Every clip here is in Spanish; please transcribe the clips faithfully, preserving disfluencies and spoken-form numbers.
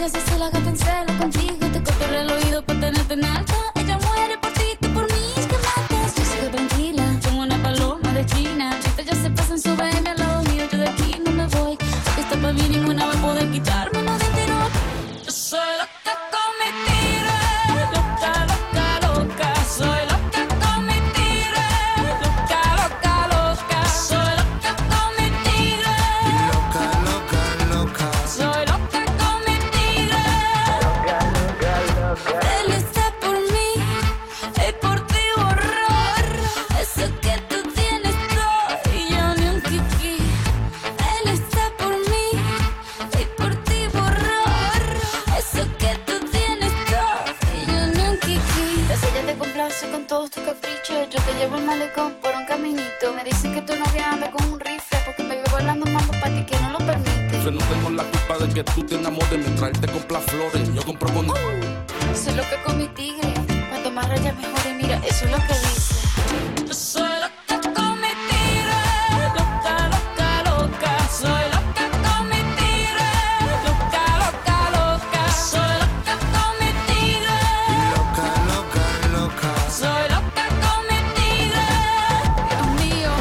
ella se hace la gata en celo contigo. Te corre el oído para tenerte en alta. Ella muere por ti, tú por mí, es que matas. Yo sigo tranquila, como una paloma de China. Ahorita ya se pasa en su B M al lado mío. Yo de aquí no me voy, porque está para mí, ninguna va a poder quitarme lo de tiro. Yo soy loca con mi tigre, loca, loca, loca. Soy loca con mi tigre, loca, loca, loca. Soy loca con mi tigre, loca, loca, loca. Soy loca con mi tigre, Loca, loca, loca. él está por mí y por ti borrar eso que tú tienes todo y yo ni un kiki. Él está por mí y por ti borrar eso que tú tienes todo y yo ni un kiki. Entonces ella te complace con todos tus caprichos. Yo te llevo el malecón por un caminito. Me dicen que tu novia anda con un rifle porque me veo bailando mambo para ti que no lo permite. Yo no tengo la culpa de que tú te enamores mientras él te compra flores. Yo compro con... Soy loca con mi tigre, cuanto más rayas mejor y mira, eso es lo que dice. Yo soy loca con mi tigre, loca, loca, loca. Soy loca con mi tigre, loca, loca, loca. Soy loca con mi tigre, Loca, loca, loca. soy loca con mi tigre. Dios mío.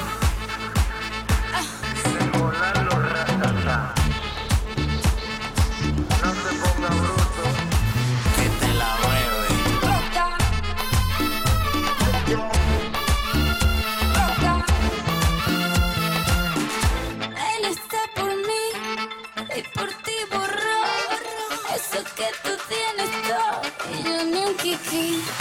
De volar los ratatá. No se ponga bruto. Que te la bebe. Loca, loca. Él está por mí y por ti borró eso que tú tienes todo y yo ni un kiki.